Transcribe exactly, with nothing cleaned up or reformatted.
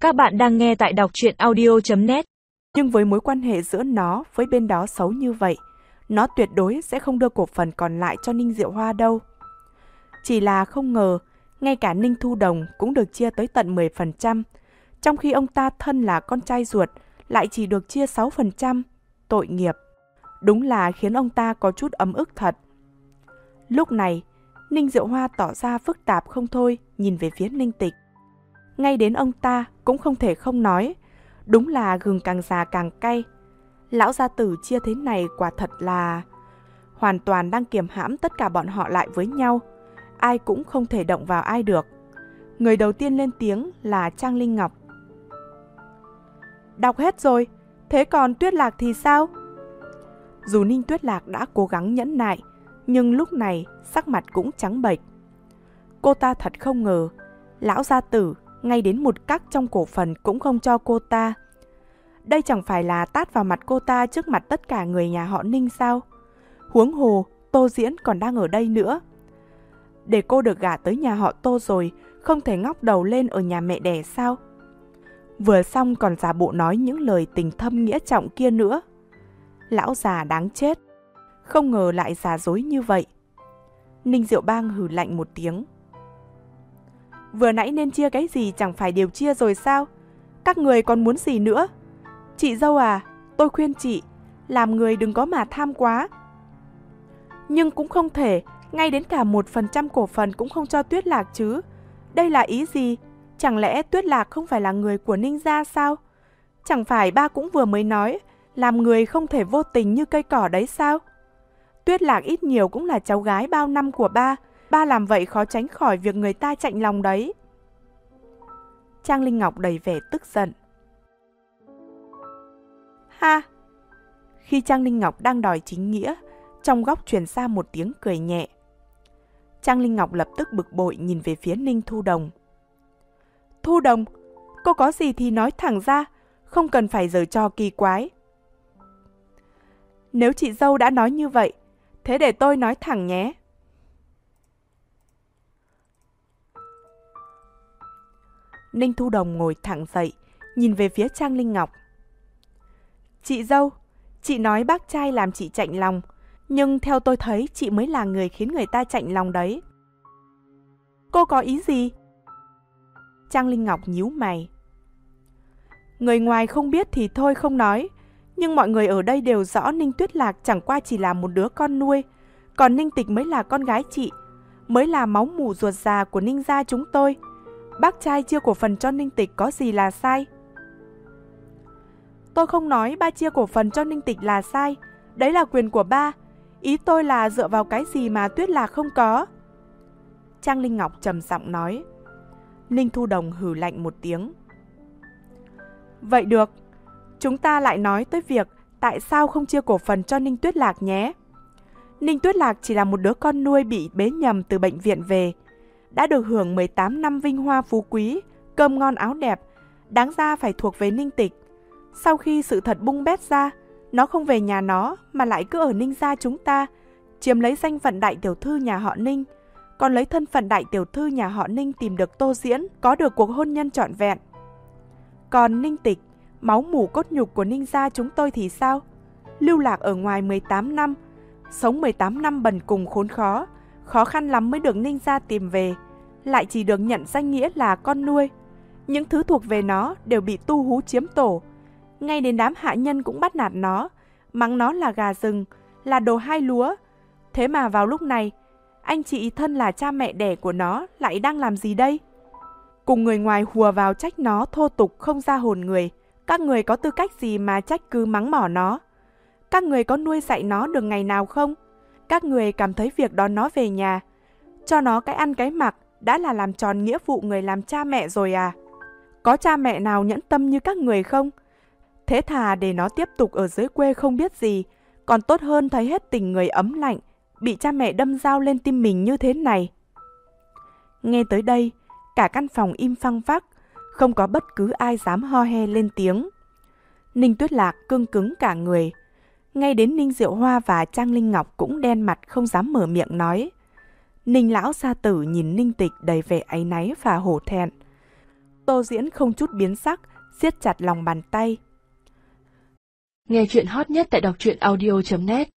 Các bạn đang nghe tại đọc truyện audio chấm net. Nhưng với mối quan hệ giữa nó với bên đó xấu như vậy, nó tuyệt đối sẽ không đưa cổ phần còn lại cho Ninh Diệu Hoa đâu. Chỉ là không ngờ, ngay cả Ninh Thu Đồng cũng được chia tới tận mười phần trăm, trong khi ông ta thân là con trai ruột lại chỉ được chia sáu phần trăm. Tội nghiệp. Đúng là khiến ông ta có chút ấm ức thật. Lúc này, Ninh Diệu Hoa tỏ ra phức tạp không thôi, nhìn về phía Ninh Tịch. Ngay đến ông ta cũng không thể không nói, đúng là gừng càng già càng cay. Lão gia tử chia thế này quả thật là hoàn toàn đang kiềm hãm tất cả bọn họ lại với nhau. Ai cũng không thể động vào ai được. Người đầu tiên lên tiếng là Trang Linh Ngọc. Đọc hết rồi, thế còn Tuyết Lạc thì sao? Dù Ninh Tuyết Lạc đã cố gắng nhẫn nại, nhưng lúc này sắc mặt cũng trắng bệch. Cô ta thật không ngờ, lão gia tử ngay đến một cắc trong cổ phần cũng không cho cô ta. Đây chẳng phải là tát vào mặt cô ta trước mặt tất cả người nhà họ Ninh sao? Huống hồ, Tô Diễn còn đang ở đây nữa. Để cô được gả tới nhà họ Tô rồi, không thể ngóc đầu lên ở nhà mẹ đẻ sao? Vừa xong còn giả bộ nói những lời tình thâm nghĩa trọng kia nữa. Lão già đáng chết, không ngờ lại giả dối như vậy. Ninh Diệu Bang hừ lạnh một tiếng. Vừa nãy nên chia cái gì chẳng phải đều chia rồi sao? Các người còn muốn gì nữa? Chị dâu à, tôi khuyên chị, làm người đừng có mà tham quá. Nhưng cũng không thể, ngay đến cả một phần trăm cổ phần cũng không cho Tuyết Lạc chứ. Đây là ý gì? Chẳng lẽ Tuyết Lạc không phải là người của Ninh gia sao? Chẳng phải ba cũng vừa mới nói, làm người không thể vô tình như cây cỏ đấy sao? Tuyết Lạc ít nhiều cũng là cháu gái bao năm của ba, ba làm vậy khó tránh khỏi việc người ta chạnh lòng đấy. Trang Linh Ngọc đầy vẻ tức giận. Ha! Khi Trang Linh Ngọc đang đòi chính nghĩa, trong góc truyền ra một tiếng cười nhẹ. Trang Linh Ngọc lập tức bực bội nhìn về phía Ninh Thu Đồng. Thu Đồng, cô có gì thì nói thẳng ra, không cần phải giở trò kỳ quái. Nếu chị dâu đã nói như vậy, thế để tôi nói thẳng nhé. Ninh Thu Đồng ngồi thẳng dậy, nhìn về phía Trang Linh Ngọc. Chị dâu, chị nói bác trai làm chị chạnh lòng, nhưng theo tôi thấy chị mới là người khiến người ta chạnh lòng đấy. Cô có ý gì? Trang Linh Ngọc nhíu mày. Người ngoài không biết thì thôi không nói, nhưng mọi người ở đây đều rõ Ninh Tuyết Lạc chẳng qua chỉ là một đứa con nuôi, còn Ninh Tịch mới là con gái chị, mới là máu mủ ruột già của Ninh gia chúng tôi. Bác trai chia cổ phần cho Ninh Tịch có gì là sai? Tôi không nói ba chia cổ phần cho Ninh Tịch là sai, đấy là quyền của ba. Ý tôi là dựa vào cái gì mà Tuyết Lạc không có? Trang Linh Ngọc trầm giọng nói. Ninh Thu Đồng hừ lạnh một tiếng. Vậy được, chúng ta lại nói tới việc tại sao không chia cổ phần cho Ninh Tuyết Lạc nhé. Ninh Tuyết Lạc chỉ là một đứa con nuôi bị bế nhầm từ bệnh viện về, đã được hưởng mười tám năm vinh hoa phú quý, cơm ngon áo đẹp, đáng ra phải thuộc về Ninh Tịch. Sau khi sự thật bung bét ra, nó không về nhà nó mà lại cứ ở Ninh gia chúng ta, chiếm lấy danh phận đại tiểu thư nhà họ Ninh, còn lấy thân phận đại tiểu thư nhà họ Ninh tìm được Tô Diễn, có được cuộc hôn nhân trọn vẹn. Còn Ninh Tịch, máu mủ cốt nhục của Ninh gia chúng tôi thì sao? Lưu lạc ở ngoài mười tám năm, sống mười tám năm bần cùng khốn khó, khó khăn lắm mới được Ninh gia tìm về, lại chỉ được nhận danh nghĩa là con nuôi. Những thứ thuộc về nó đều bị tu hú chiếm tổ. Ngay đến đám hạ nhân cũng bắt nạt nó, mắng nó là gà rừng, là đồ hai lúa. Thế mà vào lúc này, anh chị thân là cha mẹ đẻ của nó lại đang làm gì đây? Cùng người ngoài hùa vào trách nó thô tục không ra hồn người. Các người có tư cách gì mà trách cứ mắng mỏ nó? Các người có nuôi dạy nó được ngày nào không? Các người cảm thấy việc đón nó về nhà, cho nó cái ăn cái mặc đã là làm tròn nghĩa vụ người làm cha mẹ rồi à? Có cha mẹ nào nhẫn tâm như các người không? Thế thà để nó tiếp tục ở dưới quê không biết gì, còn tốt hơn thấy hết tình người ấm lạnh, bị cha mẹ đâm dao lên tim mình như thế này. Nghe tới đây, cả căn phòng im phăng phắc, không có bất cứ ai dám ho he lên tiếng. Ninh Tuyết Lạc cương cứng cả người. Ngay đến Ninh Diệu Hoa và Trang Linh Ngọc cũng đen mặt không dám mở miệng nói. Ninh lão gia tử nhìn Ninh Tịch đầy vẻ áy náy và hổ thẹn. Tô Diễn không chút biến sắc, siết chặt lòng bàn tay. Nghe chuyện hot nhất tại đọc truyện audio chấm net